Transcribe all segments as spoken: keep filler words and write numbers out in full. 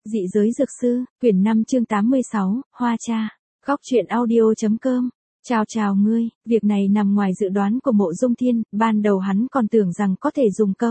Dị giới dược sư, quyển năm chương tám mươi sáu, Hoa Cha. Góc truyện audio.com. Chào chào ngươi, việc này nằm ngoài dự đoán của Mộ Dung Thiên, ban đầu hắn còn tưởng rằng có thể dùng câu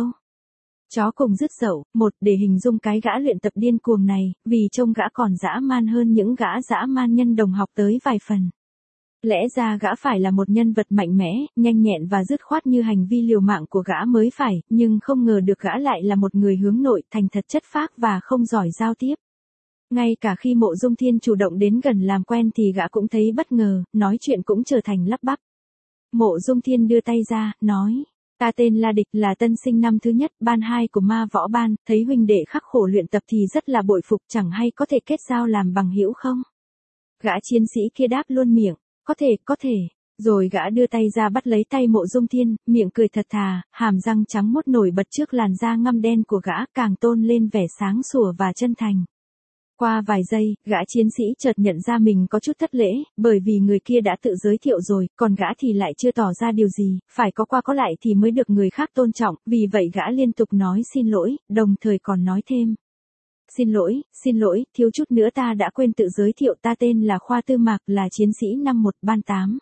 chó cùng dứt dậu, một để hình dung cái gã luyện tập điên cuồng này, vì trông gã còn dã man hơn những gã dã man nhân đồng học tới vài phần. Lẽ ra gã phải là một nhân vật mạnh mẽ, nhanh nhẹn và dứt khoát như hành vi liều mạng của gã mới phải, nhưng không ngờ được gã lại là một người hướng nội, thành thật chất phác và không giỏi giao tiếp. Ngay cả khi Mộ Dung Thiên chủ động đến gần làm quen thì gã cũng thấy bất ngờ, nói chuyện cũng trở thành lắp bắp. Mộ Dung Thiên đưa tay ra, nói, ta tên La Địch, là tân sinh năm thứ nhất, ban hai của ma võ ban, thấy huynh đệ khắc khổ luyện tập thì rất là bội phục, chẳng hay có thể kết giao làm bằng hữu không? Gã chiến sĩ kia đáp luôn miệng, có thể, có thể. Rồi gã đưa tay ra bắt lấy tay Mộ Dung Thiên, miệng cười thật thà, hàm răng trắng muốt nổi bật trước làn da ngăm đen của gã, càng tôn lên vẻ sáng sủa và chân thành. Qua vài giây, gã chiến sĩ chợt nhận ra mình có chút thất lễ, bởi vì người kia đã tự giới thiệu rồi, còn gã thì lại chưa tỏ ra điều gì, phải có qua có lại thì mới được người khác tôn trọng, vì vậy gã liên tục nói xin lỗi, đồng thời còn nói thêm. Xin lỗi, xin lỗi, thiếu chút nữa ta đã quên tự giới thiệu, ta tên là Khoa Tư Mạc, là chiến sĩ năm một ban tám.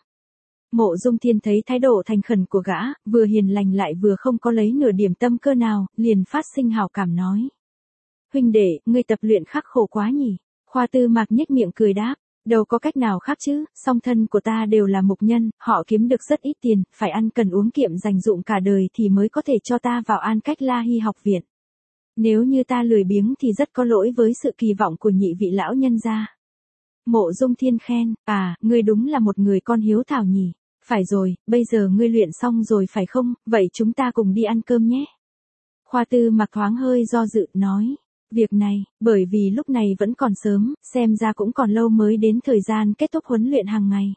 Mộ Dung Thiên thấy thái độ thành khẩn của gã, vừa hiền lành lại vừa không có lấy nửa điểm tâm cơ nào, liền phát sinh hảo cảm nói. Huynh đệ, ngươi tập luyện khắc khổ quá nhỉ? Khoa Tư Mạc nhếch miệng cười đáp, đâu có cách nào khác chứ, song thân của ta đều là mục nhân, họ kiếm được rất ít tiền, phải ăn cần uống kiệm dành dụm cả đời thì mới có thể cho ta vào An Cách La Hy học viện. Nếu như ta lười biếng thì rất có lỗi với sự kỳ vọng của nhị vị lão nhân gia. Mộ Dung Thiên khen, à, ngươi đúng là một người con hiếu thảo nhỉ. Phải rồi, bây giờ ngươi luyện xong rồi phải không, vậy chúng ta cùng đi ăn cơm nhé. Khoa Tư Mạc thoáng hơi do dự, nói, việc này, bởi vì lúc này vẫn còn sớm, xem ra cũng còn lâu mới đến thời gian kết thúc huấn luyện hàng ngày.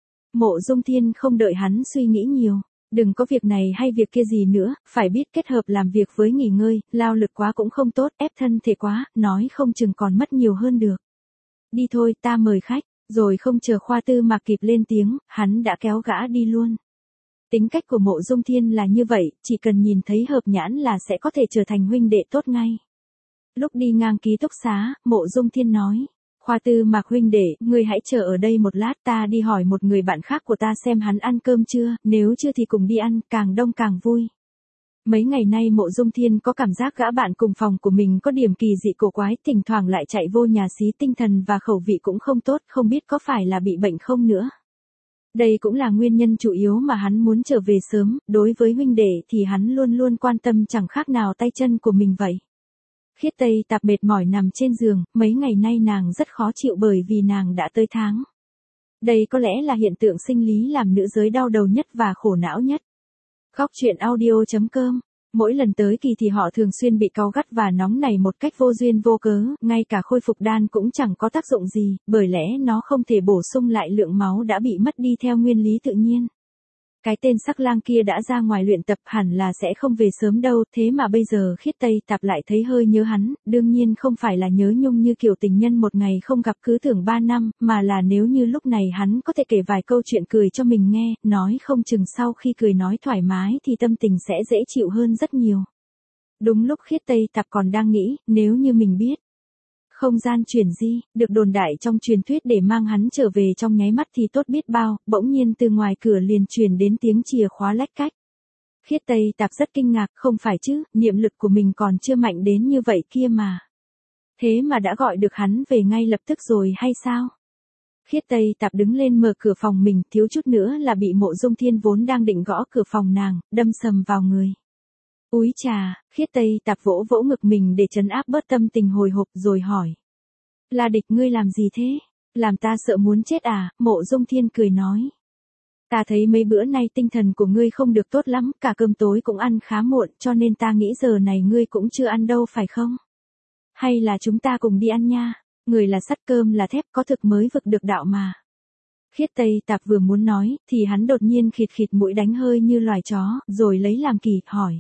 Mộ Dung Thiên không đợi hắn suy nghĩ nhiều. Đừng có việc này hay việc kia gì nữa, phải biết kết hợp làm việc với nghỉ ngơi, lao lực quá cũng không tốt, ép thân thể quá, nói không chừng còn mất nhiều hơn được. Đi thôi, ta mời khách, rồi không chờ Khoa Tư Mạc kịp lên tiếng, hắn đã kéo gã đi luôn. Tính cách của Mộ Dung Thiên là như vậy, chỉ cần nhìn thấy hợp nhãn là sẽ có thể trở thành huynh đệ tốt ngay. Lúc đi ngang ký túc xá, Mộ Dung Thiên nói. Khoa Tư Mạc huynh đệ, ngươi hãy chờ ở đây một lát, ta đi hỏi một người bạn khác của ta xem hắn ăn cơm chưa, nếu chưa thì cùng đi ăn, càng đông càng vui. Mấy ngày nay Mộ Dung Thiên có cảm giác gã bạn cùng phòng của mình có điểm kỳ dị cổ quái, thỉnh thoảng lại chạy vô nhà xí, tinh thần và khẩu vị cũng không tốt, không biết có phải là bị bệnh không nữa. Đây cũng là nguyên nhân chủ yếu mà hắn muốn trở về sớm, đối với huynh đệ thì hắn luôn luôn quan tâm chẳng khác nào tay chân của mình vậy. Khiết Tây Tạp mệt mỏi nằm trên giường, mấy ngày nay nàng rất khó chịu bởi vì nàng đã tới tháng. Đây có lẽ là hiện tượng sinh lý làm nữ giới đau đầu nhất và khổ não nhất. Góc truyện audio.com. Mỗi lần tới kỳ thì họ thường xuyên bị cáu gắt và nóng nảy một cách vô duyên vô cớ, ngay cả khôi phục đan cũng chẳng có tác dụng gì, bởi lẽ nó không thể bổ sung lại lượng máu đã bị mất đi theo nguyên lý tự nhiên. Cái tên sắc lang kia đã ra ngoài luyện tập, hẳn là sẽ không về sớm đâu, thế mà bây giờ Khiết Tây Tạp lại thấy hơi nhớ hắn, đương nhiên không phải là nhớ nhung như kiểu tình nhân một ngày không gặp cứ tưởng ba năm, mà là nếu như lúc này hắn có thể kể vài câu chuyện cười cho mình nghe, nói không chừng sau khi cười nói thoải mái thì tâm tình sẽ dễ chịu hơn rất nhiều. Đúng lúc Khiết Tây Tạp còn đang nghĩ, nếu như mình biết không gian chuyển di, được đồn đại trong truyền thuyết để mang hắn trở về trong nháy mắt thì tốt biết bao, bỗng nhiên từ ngoài cửa liền truyền đến tiếng chìa khóa lách cách. Khiết Tây Tạp rất kinh ngạc, không phải chứ, niệm lực của mình còn chưa mạnh đến như vậy kia mà. Thế mà đã gọi được hắn về ngay lập tức rồi hay sao? Khiết Tây Tạp đứng lên mở cửa phòng mình, thiếu chút nữa là bị Mộ Dung Thiên vốn đang định gõ cửa phòng nàng, đâm sầm vào người. Úi chà, Khiết Tây Tạp vỗ vỗ ngực mình để trấn áp bớt tâm tình hồi hộp rồi hỏi. La Địch, ngươi làm gì thế? Làm ta sợ muốn chết à? Mộ Dung Thiên cười nói. Ta thấy mấy bữa nay tinh thần của ngươi không được tốt lắm, cả cơm tối cũng ăn khá muộn, cho nên ta nghĩ giờ này ngươi cũng chưa ăn đâu phải không? Hay là chúng ta cùng đi ăn nha? Người là sắt cơm là thép, có thực mới vực được đạo mà. Khiết Tây Tạp vừa muốn nói, thì hắn đột nhiên khịt khịt mũi đánh hơi như loài chó, rồi lấy làm kỳ, hỏi.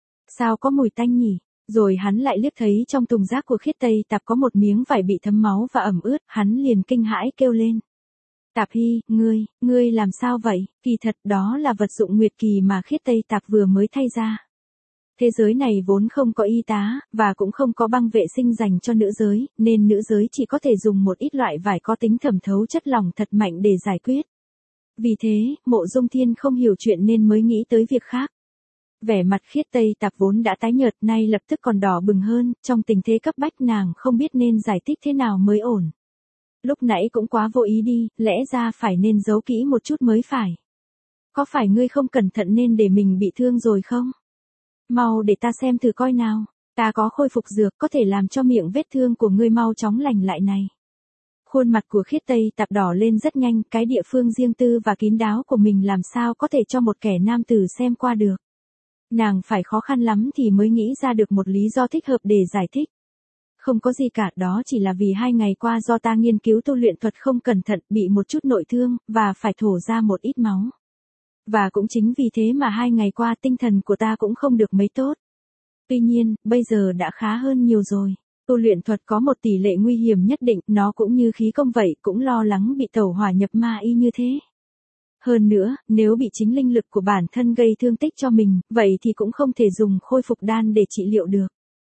Sao có mùi tanh nhỉ? Rồi hắn lại liếc thấy trong thùng rác của Khiết Tây Tạp có một miếng vải bị thấm máu và ẩm ướt, hắn liền kinh hãi kêu lên. Tạp Hy, ngươi, ngươi làm sao vậy? Kỳ thật đó là vật dụng nguyệt kỳ mà Khiết Tây Tạp vừa mới thay ra. Thế giới này vốn không có y tá, và cũng không có băng vệ sinh dành cho nữ giới, nên nữ giới chỉ có thể dùng một ít loại vải có tính thẩm thấu chất lỏng thật mạnh để giải quyết. Vì thế, Mộ Dung Thiên không hiểu chuyện nên mới nghĩ tới việc khác. Vẻ mặt Khiết Tây Tạp vốn đã tái nhợt nay lập tức còn đỏ bừng hơn, trong tình thế cấp bách nàng không biết nên giải thích thế nào mới ổn. Lúc nãy cũng quá vô ý đi, lẽ ra phải nên giấu kỹ một chút mới phải. Có phải ngươi không cẩn thận nên để mình bị thương rồi không? Mau để ta xem thử coi nào, ta có khôi phục dược có thể làm cho miệng vết thương của ngươi mau chóng lành lại này. Khuôn mặt của Khiết Tây Tạp đỏ lên rất nhanh, cái địa phương riêng tư và kín đáo của mình làm sao có thể cho một kẻ nam tử xem qua được. Nàng phải khó khăn lắm thì mới nghĩ ra được một lý do thích hợp để giải thích. Không có gì cả, đó chỉ là vì hai ngày qua do ta nghiên cứu tu luyện thuật không cẩn thận bị một chút nội thương, và phải thổ ra một ít máu. Và cũng chính vì thế mà hai ngày qua tinh thần của ta cũng không được mấy tốt. Tuy nhiên, bây giờ đã khá hơn nhiều rồi. Tu luyện thuật có một tỷ lệ nguy hiểm nhất định, nó cũng như khí công vậy, cũng lo lắng bị tẩu hỏa nhập ma y như thế. Hơn nữa, nếu bị chính linh lực của bản thân gây thương tích cho mình, vậy thì cũng không thể dùng khôi phục đan để trị liệu được.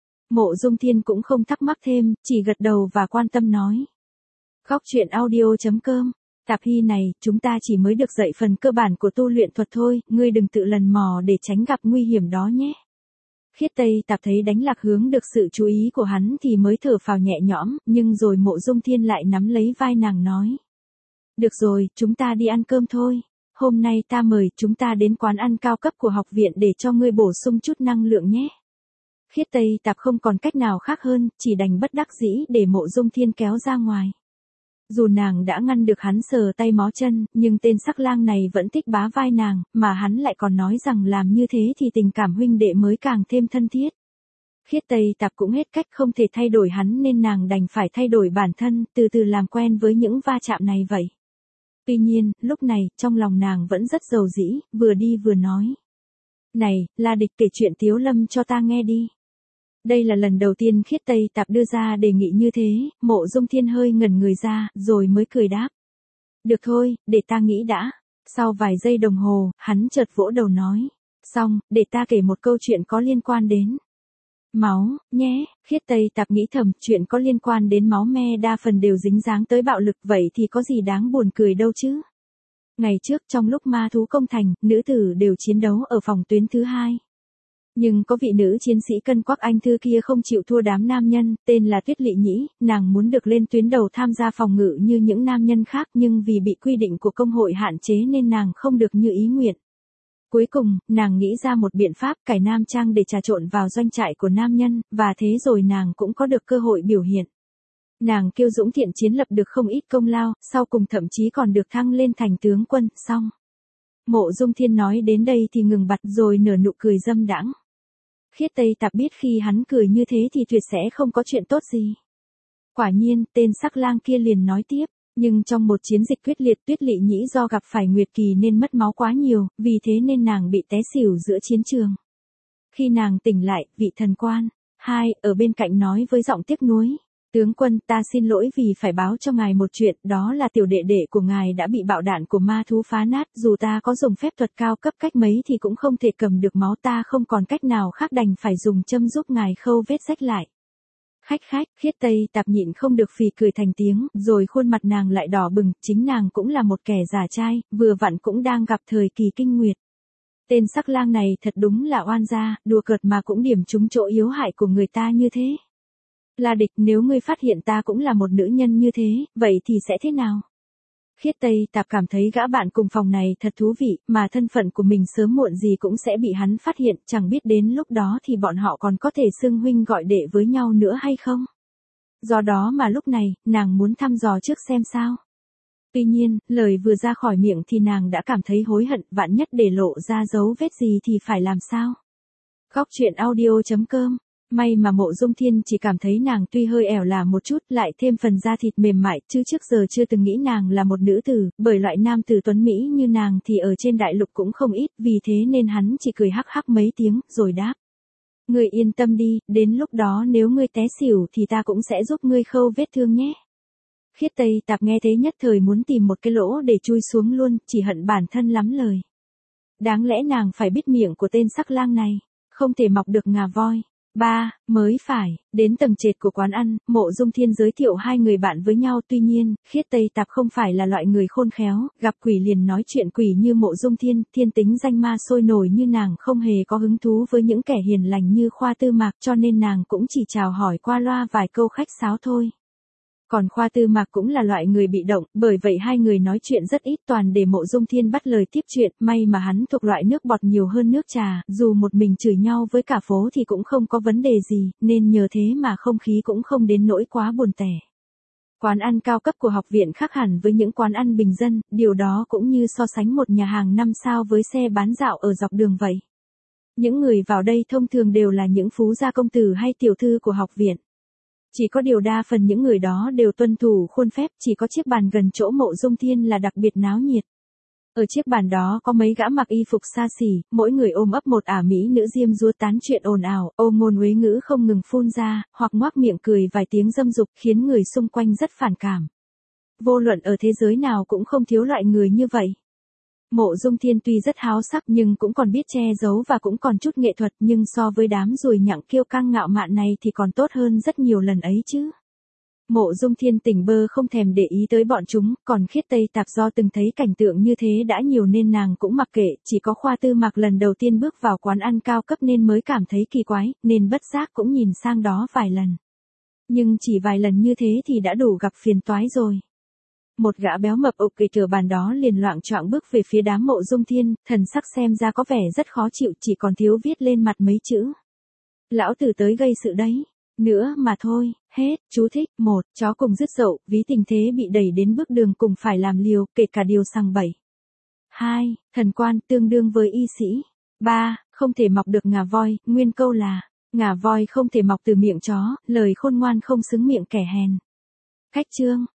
Mộ Dung Thiên cũng không thắc mắc thêm, chỉ gật đầu và quan tâm nói. Góc truyện audio chấm com. Tạp Hy này, chúng ta chỉ mới được dạy phần cơ bản của tu luyện thuật thôi, ngươi đừng tự lần mò để tránh gặp nguy hiểm đó nhé. Khiết Tây Tạp thấy đánh lạc hướng được sự chú ý của hắn thì mới thở phào nhẹ nhõm, nhưng rồi Mộ Dung Thiên lại nắm lấy vai nàng nói. Được rồi, chúng ta đi ăn cơm thôi. Hôm nay ta mời chúng ta đến quán ăn cao cấp của học viện để cho ngươi bổ sung chút năng lượng nhé. Khiết Tây Tạp không còn cách nào khác hơn, chỉ đành bất đắc dĩ để Mộ Dung Thiên kéo ra ngoài. Dù nàng đã ngăn được hắn sờ tay mó chân, nhưng tên sắc lang này vẫn thích bá vai nàng, mà hắn lại còn nói rằng làm như thế thì tình cảm huynh đệ mới càng thêm thân thiết. Khiết Tây Tạp cũng hết cách không thể thay đổi hắn nên nàng đành phải thay đổi bản thân, từ từ làm quen với những va chạm này vậy. Tuy nhiên, lúc này, trong lòng nàng vẫn rất dầu dĩ, vừa đi vừa nói. Này, La Địch, kể chuyện Tiếu Lâm cho ta nghe đi. Đây là lần đầu tiên Khiết Tây Tạp đưa ra đề nghị như thế, Mộ Dung Thiên hơi ngẩn người ra, rồi mới cười đáp. Được thôi, để ta nghĩ đã. Sau vài giây đồng hồ, hắn chợt vỗ đầu nói. Xong, để ta kể một câu chuyện có liên quan đến máu, nhé. Khiết Tây Tạp nghĩ thầm, chuyện có liên quan đến máu me đa phần đều dính dáng tới bạo lực, vậy thì có gì đáng buồn cười đâu chứ. Ngày trước trong lúc ma thú công thành, nữ tử đều chiến đấu ở phòng tuyến thứ hai. Nhưng có vị nữ chiến sĩ cân quắc anh thư kia không chịu thua đám nam nhân, tên là Tuyết Lị Nhĩ, nàng muốn được lên tuyến đầu tham gia phòng ngự như những nam nhân khác, nhưng vì bị quy định của công hội hạn chế nên nàng không được như ý nguyện. Cuối cùng, nàng nghĩ ra một biện pháp cải nam trang để trà trộn vào doanh trại của nam nhân, và thế rồi nàng cũng có được cơ hội biểu hiện. Nàng kiêu dũng thiện chiến lập được không ít công lao, sau cùng thậm chí còn được thăng lên thành tướng quân, xong. Mộ Dung Thiên nói đến đây thì ngừng bặt rồi nở nụ cười dâm đãng. Khiết Tây Tạp biết khi hắn cười như thế thì tuyệt sẽ không có chuyện tốt gì. Quả nhiên, tên sắc lang kia liền nói tiếp, nhưng trong một chiến dịch quyết liệt Tuyết Lị Nhĩ do gặp phải nguyệt kỳ nên mất máu quá nhiều, vì thế nên nàng bị té xỉu giữa chiến trường. Khi nàng tỉnh lại, vị thần quan, hai, ở bên cạnh nói với giọng tiếc nuối. Tướng quân, ta xin lỗi vì phải báo cho ngài một chuyện, đó là tiểu đệ đệ của ngài đã bị bạo đạn của ma thú phá nát, dù ta có dùng phép thuật cao cấp cách mấy thì cũng không thể cầm được máu, ta không còn cách nào khác đành phải dùng châm giúp ngài khâu vết rách lại. Khách khách, Khiết Tây Tạp nhịn không được phì cười thành tiếng, rồi khuôn mặt nàng lại đỏ bừng, chính nàng cũng là một kẻ giả trai, vừa vặn cũng đang gặp thời kỳ kinh nguyệt. Tên sắc lang này thật đúng là oan gia, đùa cợt mà cũng điểm trúng chỗ yếu hại của người ta như thế. La Địch, nếu ngươi phát hiện ta cũng là một nữ nhân như thế, vậy thì sẽ thế nào? Khiết Tây Tạp cảm thấy gã bạn cùng phòng này thật thú vị, mà thân phận của mình sớm muộn gì cũng sẽ bị hắn phát hiện, chẳng biết đến lúc đó thì bọn họ còn có thể xưng huynh gọi đệ với nhau nữa hay không? Do đó mà lúc này, nàng muốn thăm dò trước xem sao. Tuy nhiên, lời vừa ra khỏi miệng thì nàng đã cảm thấy hối hận, vạn nhất để lộ ra dấu vết gì thì phải làm sao? Góc truyện audio chấm com. May mà Mộ Dung Thiên chỉ cảm thấy nàng tuy hơi ẻo là một chút, lại thêm phần da thịt mềm mại, chứ trước giờ chưa từng nghĩ nàng là một nữ tử, bởi loại nam tử tuấn Mỹ như nàng thì ở trên đại lục cũng không ít, vì thế nên hắn chỉ cười hắc hắc mấy tiếng, rồi đáp. Ngươi yên tâm đi, đến lúc đó nếu ngươi té xỉu thì ta cũng sẽ giúp ngươi khâu vết thương nhé. Khiết Tây Tạp nghe thế nhất thời muốn tìm một cái lỗ để chui xuống luôn, chỉ hận bản thân lắm lời. Đáng lẽ nàng phải biết miệng của tên sắc lang này. không thể mọc được ngà voi. ba. Mới phải, đến tầng trệt của quán ăn, Mộ Dung Thiên giới thiệu hai người bạn với nhau, tuy nhiên, Khiết Tây Tạp không phải là loại người khôn khéo, gặp quỷ liền nói chuyện quỷ như Mộ Dung Thiên, thiên tính danh ma sôi nổi như nàng không hề có hứng thú với những kẻ hiền lành như Khoa Tư Mạc, cho nên nàng cũng chỉ chào hỏi qua loa vài câu khách sáo thôi. Còn Khoa Tư Mạc cũng là loại người bị động, bởi vậy hai người nói chuyện rất ít, toàn để Mộ Dung Thiên bắt lời tiếp chuyện, may mà hắn thuộc loại nước bọt nhiều hơn nước trà, dù một mình chửi nhau với cả phố thì cũng không có vấn đề gì, nên nhờ thế mà không khí cũng không đến nỗi quá buồn tẻ. Quán ăn cao cấp của học viện khác hẳn với những quán ăn bình dân, điều đó cũng như so sánh một nhà hàng năm sao với xe bán dạo ở dọc đường vậy. Những người vào đây thông thường đều là những phú gia công tử hay tiểu thư của học viện. Chỉ có điều đa phần những người đó đều tuân thủ khuôn phép, chỉ có chiếc bàn gần chỗ Mộ Dung Thiên là đặc biệt náo nhiệt. Ở chiếc bàn đó có mấy gã mặc y phục xa xỉ, mỗi người ôm ấp một ả mỹ nữ diêm dúa tán chuyện ồn ào, ô ngôn uế ngữ không ngừng phun ra, hoặc ngoác miệng cười vài tiếng dâm dục khiến người xung quanh rất phản cảm. Vô luận ở thế giới nào cũng không thiếu loại người như vậy. Mộ Dung Thiên tuy rất háo sắc nhưng cũng còn biết che giấu và cũng còn chút nghệ thuật, nhưng so với đám ruồi nhặng kiêu căng ngạo mạn này thì còn tốt hơn rất nhiều lần ấy chứ. Mộ Dung Thiên tỉnh bơ không thèm để ý tới bọn chúng, còn Khiết Tây Tạp do từng thấy cảnh tượng như thế đã nhiều nên nàng cũng mặc kệ, chỉ có Khoa Tư Mạc lần đầu tiên bước vào quán ăn cao cấp nên mới cảm thấy kỳ quái, nên bất giác cũng nhìn sang đó vài lần. Nhưng chỉ vài lần như thế thì đã đủ gặp phiền toái rồi. Một gã béo mập ục kịch ở bàn đó liền loạng choạng bước về phía đám Mộ Dung Thiên, thần sắc xem ra có vẻ rất khó chịu, chỉ còn thiếu viết lên mặt mấy chữ. Lão tử tới gây sự đấy. Nữa mà thôi, hết, chú thích, một, chó cùng dứt dậu, ví tình thế bị đẩy đến bước đường cùng phải làm liều, kể cả điều sằng bẩy. hai, thần quan, tương đương với y sĩ. ba, không thể mọc được ngà voi, nguyên câu là, ngà voi không thể mọc từ miệng chó, lời khôn ngoan không xứng miệng kẻ hèn. Cách chương.